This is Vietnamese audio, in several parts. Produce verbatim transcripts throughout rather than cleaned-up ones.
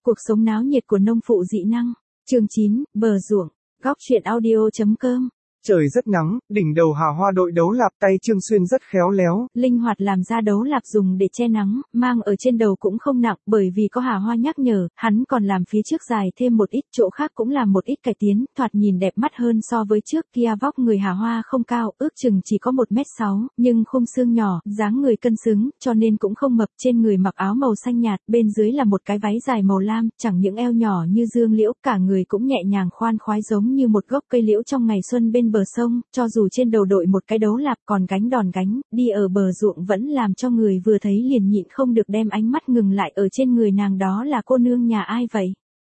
Cuộc sống náo nhiệt của nông phụ dị năng. Chương chín, bờ ruộng. Góc truyện audio chấm com. Trời rất nắng, đỉnh đầu Hà Hoa đội đấu lạp tay Trương Xuyên rất khéo léo. Linh hoạt làm ra đấu lạp dùng để che nắng, mang ở trên đầu cũng không nặng, bởi vì có Hà Hoa nhắc nhở, hắn còn làm phía trước dài thêm một ít, chỗ khác cũng làm một ít cải tiến, thoạt nhìn đẹp mắt hơn so với trước kia. Vóc người Hà Hoa không cao, ước chừng chỉ có một mét sáu, nhưng khung xương nhỏ, dáng người cân xứng, cho nên cũng không mập. Trên người mặc áo màu xanh nhạt, bên dưới là một cái váy dài màu lam, chẳng những eo nhỏ như dương liễu, cả người cũng nhẹ nhàng khoan khoái giống như một gốc cây liễu trong ngày xuân bên bờ sông. Cho dù trên đầu đội một cái đấu lạp còn gánh đòn gánh, đi ở bờ ruộng vẫn làm cho người vừa thấy liền nhịn không được đem ánh mắt ngừng lại ở trên người nàng. Đó là cô nương nhà ai vậy?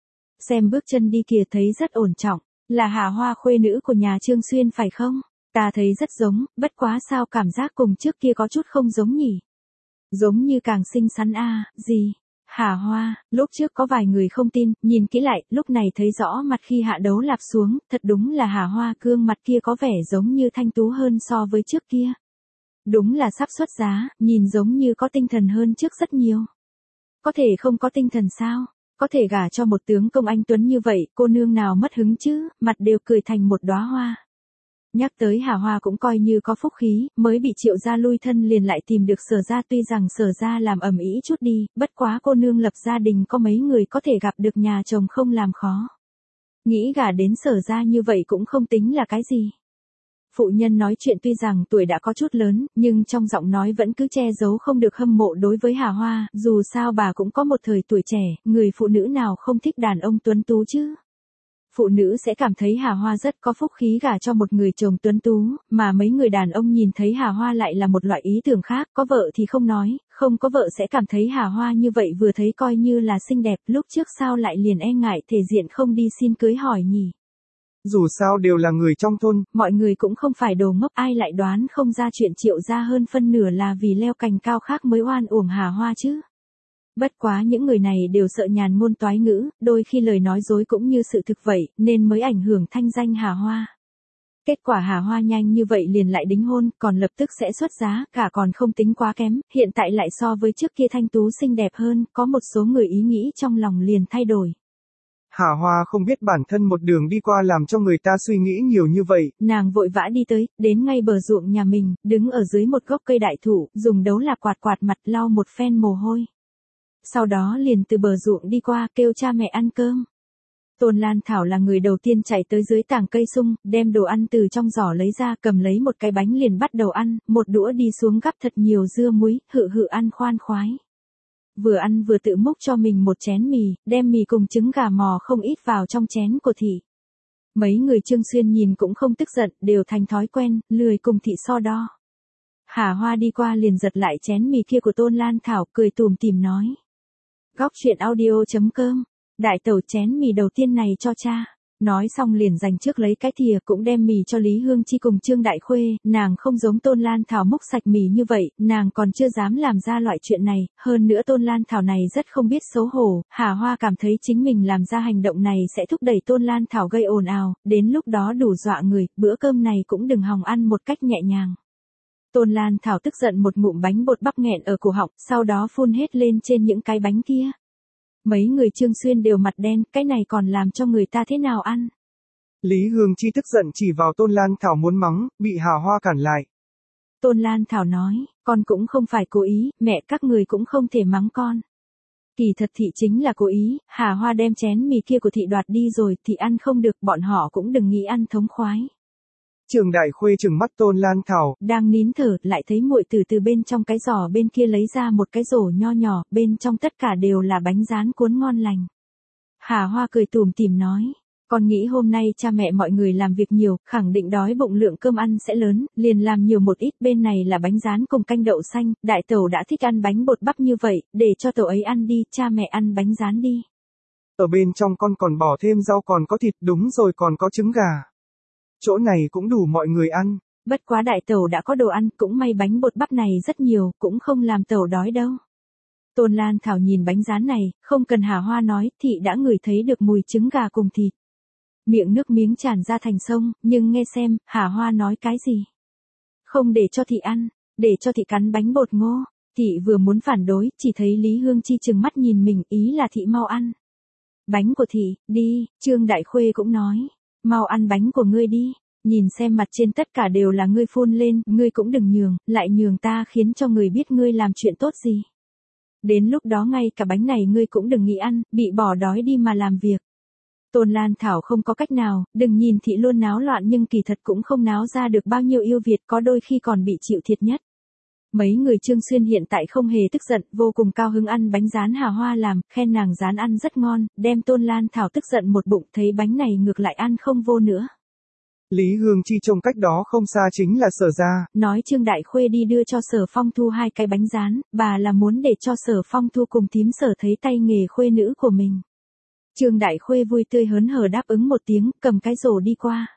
Xem bước chân đi kìa, thấy rất ổn trọng, là Hà Hoa khuê nữ của nhà Trương Xuyên phải không? Ta thấy rất giống, bất quá sao cảm giác cùng trước kia có chút không giống nhỉ? Giống như càng xinh xắn a, à, gì? Hà Hoa, lúc trước có vài người không tin, nhìn kỹ lại, lúc này thấy rõ mặt khi hạ đấu lạp xuống, thật đúng là Hà Hoa, gương mặt kia có vẻ giống như thanh tú hơn so với trước kia. Đúng là sắp xuất giá, nhìn giống như có tinh thần hơn trước rất nhiều. Có thể không có tinh thần sao? Có thể gả cho một tướng công anh tuấn như vậy, cô nương nào mất hứng chứ, mặt đều cười thành một đóa hoa. Nhắc tới Hà Hoa cũng coi như có phúc khí, mới bị Triệu gia lui thân liền lại tìm được Sở gia. Tuy rằng Sở gia làm ầm ĩ chút đi, bất quá cô nương lập gia đình có mấy người có thể gặp được nhà chồng không làm khó. Nghĩ gả đến Sở gia như vậy cũng không tính là cái gì. Phụ nhân nói chuyện tuy rằng tuổi đã có chút lớn, nhưng trong giọng nói vẫn cứ che giấu không được hâm mộ đối với Hà Hoa, dù sao bà cũng có một thời tuổi trẻ, người phụ nữ nào không thích đàn ông tuấn tú chứ. Phụ nữ sẽ cảm thấy Hà Hoa rất có phúc khí gả cho một người chồng tuấn tú, mà mấy người đàn ông nhìn thấy Hà Hoa lại là một loại ý tưởng khác, có vợ thì không nói, không có vợ sẽ cảm thấy Hà Hoa như vậy vừa thấy coi như là xinh đẹp, lúc trước sao lại liền e ngại thể diện không đi xin cưới hỏi nhỉ? Dù sao đều là người trong thôn, mọi người cũng không phải đồ ngốc, ai lại đoán không ra chuyện Triệu gia hơn phân nửa là vì leo cành cao khác mới oan uổng Hà Hoa chứ. Bất quá những người này đều sợ nhàn ngôn toái ngữ, đôi khi lời nói dối cũng như sự thực vậy, nên mới ảnh hưởng thanh danh Hà Hoa. Kết quả Hà Hoa nhanh như vậy liền lại đính hôn, còn lập tức sẽ xuất giá, cả còn không tính quá kém, hiện tại lại so với trước kia thanh tú xinh đẹp hơn, có một số người ý nghĩ trong lòng liền thay đổi. Hà Hoa không biết bản thân một đường đi qua làm cho người ta suy nghĩ nhiều như vậy. Nàng vội vã đi tới, đến ngay bờ ruộng nhà mình, đứng ở dưới một gốc cây đại thụ, dùng đấu lạp quạt quạt mặt lau một phen mồ hôi. Sau đó liền từ bờ ruộng đi qua, kêu cha mẹ ăn cơm. Tôn Lan Thảo là người đầu tiên chạy tới dưới tảng cây sung, đem đồ ăn từ trong giỏ lấy ra, cầm lấy một cái bánh liền bắt đầu ăn, một đũa đi xuống gắp thật nhiều dưa muối, hự hự ăn khoan khoái. Vừa ăn vừa tự múc cho mình một chén mì, đem mì cùng trứng gà mò không ít vào trong chén của thị. Mấy người Trương Xuyên nhìn cũng không tức giận, đều thành thói quen, lười cùng thị so đo. Hà Hoa đi qua liền giật lại chén mì kia của Tôn Lan Thảo, cười tủm tỉm nói. Góc truyện audio chấm com. Đại tẩu, chén mì đầu tiên này cho cha. Nói xong liền dành trước lấy cái thìa, cũng đem mì cho Lý Hương Chi cùng Trương Đại Khuê. Nàng không giống Tôn Lan Thảo múc sạch mì như vậy, nàng còn chưa dám làm ra loại chuyện này. Hơn nữa Tôn Lan Thảo này rất không biết xấu hổ. Hà Hoa cảm thấy chính mình làm ra hành động này sẽ thúc đẩy Tôn Lan Thảo gây ồn ào, đến lúc đó đủ dọa người, bữa cơm này cũng đừng hòng ăn một cách nhẹ nhàng. Tôn Lan Thảo tức giận một ngụm bánh bột bắp nghẹn ở cổ họng, sau đó phun hết lên trên những cái bánh kia. Mấy người Trương Xuyên đều mặt đen, cái này còn làm cho người ta thế nào ăn? Lý Hương Chi tức giận chỉ vào Tôn Lan Thảo muốn mắng, bị Hà Hoa cản lại. Tôn Lan Thảo nói, con cũng không phải cố ý, mẹ các người cũng không thể mắng con. Kỳ thật thị chính là cố ý, Hà Hoa đem chén mì kia của thị đoạt đi rồi, thị ăn không được, bọn họ cũng đừng nghĩ ăn thống khoái. Trường Đại Khuê trừng mắt Tôn Lan Thảo, đang nín thở, lại thấy muội tử từ bên trong cái giỏ bên kia lấy ra một cái rổ nho nhỏ, bên trong tất cả đều là bánh rán cuốn ngon lành. Hà Hoa cười tủm tỉm nói, con nghĩ hôm nay cha mẹ mọi người làm việc nhiều, khẳng định đói bụng, lượng cơm ăn sẽ lớn, liền làm nhiều một ít. Bên này là bánh rán cùng canh đậu xanh, đại tẩu đã thích ăn bánh bột bắp như vậy, để cho tẩu ấy ăn đi, cha mẹ ăn bánh rán đi. Ở bên trong con còn bỏ thêm rau, còn có thịt, đúng rồi, còn có trứng gà. Chỗ này cũng đủ mọi người ăn. Bất quá đại tẩu đã có đồ ăn, cũng may bánh bột bắp này rất nhiều, cũng không làm tẩu đói đâu. Tôn Lan Thảo nhìn bánh rán này, không cần Hà Hoa nói, thị đã ngửi thấy được mùi trứng gà cùng thịt. Miệng nước miếng tràn ra thành sông, nhưng nghe xem, Hà Hoa nói cái gì? Không để cho thị ăn, để cho thị cắn bánh bột ngô. Thị vừa muốn phản đối, chỉ thấy Lý Hương Chi trừng mắt nhìn mình, ý là thị mau ăn. Bánh của thị, đi, Trương Đại Khuê cũng nói. Mau ăn bánh của ngươi đi. Nhìn xem mặt trên tất cả đều là ngươi phun lên, ngươi cũng đừng nhường, lại nhường ta khiến cho người biết ngươi làm chuyện tốt gì. Đến lúc đó ngay cả bánh này ngươi cũng đừng nghĩ ăn, bị bỏ đói đi mà làm việc. Tôn Lan Thảo không có cách nào, đừng nhìn thị luôn náo loạn nhưng kỳ thật cũng không náo ra được bao nhiêu yêu Việt, có đôi khi còn bị chịu thiệt nhất. Mấy người Trương Xuyên hiện tại không hề tức giận, vô cùng cao hứng ăn bánh rán Hà Hoa làm, khen nàng rán ăn rất ngon, đem Tôn Lan Thảo tức giận một bụng, thấy bánh này ngược lại ăn không vô nữa. Lý Hương Chi trông cách đó không xa chính là Sở gia. Nói Trương Đại Khuê đi đưa cho Sở Phong Thu hai cái bánh rán, bà là muốn để cho Sở Phong Thu cùng thím Sở thấy tay nghề khuê nữ của mình. Trương Đại Khuê vui tươi hớn hở đáp ứng một tiếng, cầm cái rổ đi qua.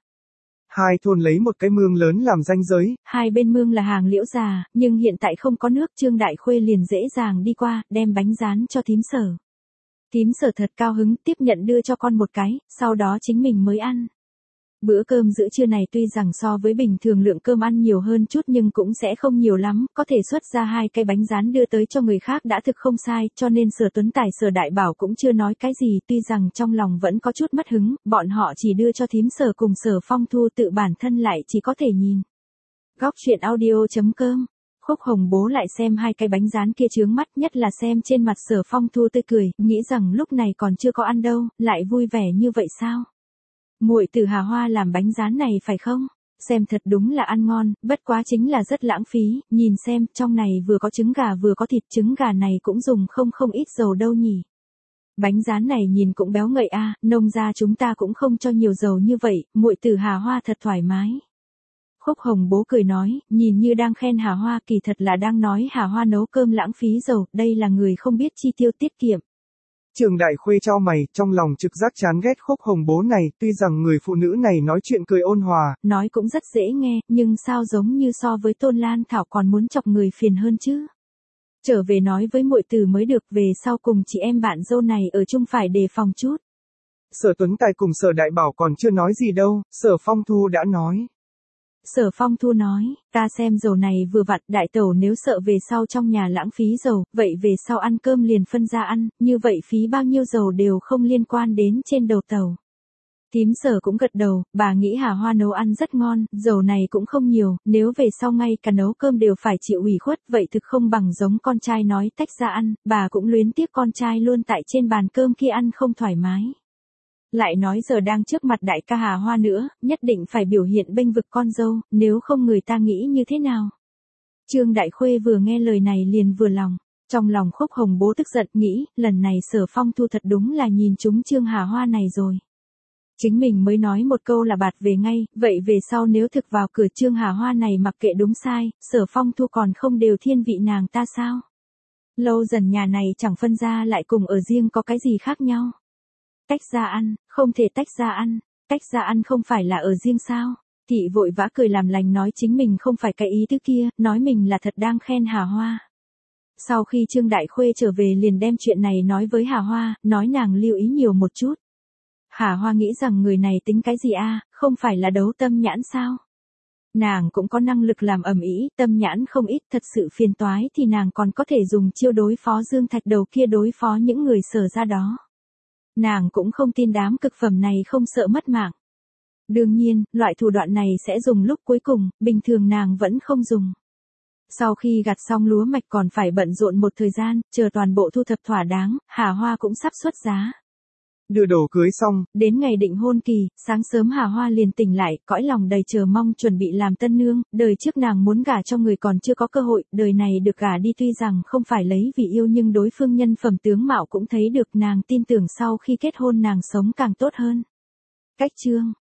Hai thôn lấy một cái mương lớn làm ranh giới. Hai bên mương là hàng liễu già, nhưng hiện tại không có nước, Trương Đại Khuê liền dễ dàng đi qua, đem bánh rán cho thím Sở. Thím Sở thật cao hứng, tiếp nhận đưa cho con một cái, sau đó chính mình mới ăn. Bữa cơm giữa trưa này tuy rằng so với bình thường lượng cơm ăn nhiều hơn chút nhưng cũng sẽ không nhiều lắm, có thể xuất ra hai cái bánh rán đưa tới cho người khác đã thực không sai, cho nên Sở Tuấn Tài Sở Đại Bảo cũng chưa nói cái gì, tuy rằng trong lòng vẫn có chút mất hứng, bọn họ chỉ đưa cho thím Sở cùng Sở Phong Thu, tự bản thân lại chỉ có thể nhìn. Góc truyện audio chấm com. Khúc Hồng Bố lại xem hai cái bánh rán kia chướng mắt, nhất là xem trên mặt Sở Phong Thu tươi cười, nghĩ rằng lúc này còn chưa có ăn đâu, lại vui vẻ như vậy sao? Muội từ Hà Hoa làm bánh rán này phải không? Xem thật đúng là ăn ngon, bất quá chính là rất lãng phí, nhìn xem, trong này vừa có trứng gà vừa có thịt, trứng gà này cũng dùng không không ít dầu đâu nhỉ. Bánh rán này nhìn cũng béo ngậy a, nông gia chúng ta cũng không cho nhiều dầu như vậy, muội từ Hà Hoa thật thoải mái. Khúc Hồng Bố cười nói, nhìn như đang khen Hà Hoa, kỳ thật là đang nói Hà Hoa nấu cơm lãng phí dầu, đây là người không biết chi tiêu tiết kiệm. Trương Đại Khuê chau mày, trong lòng trực giác chán ghét Khúc Hồng Bố này, tuy rằng người phụ nữ này nói chuyện cười ôn hòa, nói cũng rất dễ nghe, nhưng sao giống như so với Tôn Lan Thảo còn muốn chọc người phiền hơn chứ. Trở về nói với muội tử mới được, về sau cùng chị em bạn dâu này ở chung phải đề phòng chút. Sở Tuấn Tài cùng Sở Đại Bảo còn chưa nói gì đâu, Sở Phong Thu đã nói. Sở Phong Thu nói, ta xem dầu này vừa vặn, đại tẩu nếu sợ về sau trong nhà lãng phí dầu, vậy về sau ăn cơm liền phân ra ăn, như vậy phí bao nhiêu dầu đều không liên quan đến trên đầu tàu. Thím Sở cũng gật đầu, bà nghĩ Hà Hoa nấu ăn rất ngon, dầu này cũng không nhiều, nếu về sau ngay cả nấu cơm đều phải chịu ủy khuất, vậy thực không bằng giống con trai nói tách ra ăn, bà cũng luyến tiếc con trai luôn tại trên bàn cơm kia ăn không thoải mái. Lại nói giờ đang trước mặt đại ca Hà Hoa nữa, nhất định phải biểu hiện bênh vực con dâu, nếu không người ta nghĩ như thế nào. Trương Đại Khuê vừa nghe lời này liền vừa lòng, trong lòng Khúc Hồng Bố tức giận nghĩ, lần này Sở Phong Thu thật đúng là nhìn trúng Trương Hà Hoa này rồi. Chính mình mới nói một câu là bạt về ngay, vậy về sau nếu thực vào cửa Trương Hà Hoa này mặc kệ đúng sai, Sở Phong Thu còn không đều thiên vị nàng ta sao? Lâu dần nhà này chẳng phân ra lại cùng ở riêng có cái gì khác nhau. Tách ra ăn, không thể tách ra ăn, tách ra ăn không phải là ở riêng sao? Thị vội vã cười làm lành nói chính mình không phải cái ý tứ kia, nói mình là thật đang khen Hà Hoa. Sau khi Trương Đại Khuê trở về liền đem chuyện này nói với Hà Hoa, nói nàng lưu ý nhiều một chút. Hà Hoa nghĩ rằng người này tính cái gì a, không phải là đấu tâm nhãn sao? Nàng cũng có năng lực làm ầm ĩ, tâm nhãn không ít, thật sự phiền toái thì nàng còn có thể dùng chiêu đối phó Dương Thạch Đầu kia đối phó những người Sở ra đó. Nàng cũng không tin đám cực phẩm này không sợ mất mạng. Đương nhiên, loại thủ đoạn này sẽ dùng lúc cuối cùng, bình thường nàng vẫn không dùng. Sau khi gặt xong lúa mạch còn phải bận rộn một thời gian, chờ toàn bộ thu thập thỏa đáng, Hà Hoa cũng sắp xuất giá. Đưa đồ cưới xong, đến ngày định hôn kỳ, sáng sớm Hà Hoa liền tỉnh lại, cõi lòng đầy chờ mong chuẩn bị làm tân nương, đời trước nàng muốn gả cho người còn chưa có cơ hội, đời này được gả đi tuy rằng không phải lấy vì yêu nhưng đối phương nhân phẩm tướng mạo cũng thấy được, nàng tin tưởng sau khi kết hôn nàng sống càng tốt hơn. Cách chương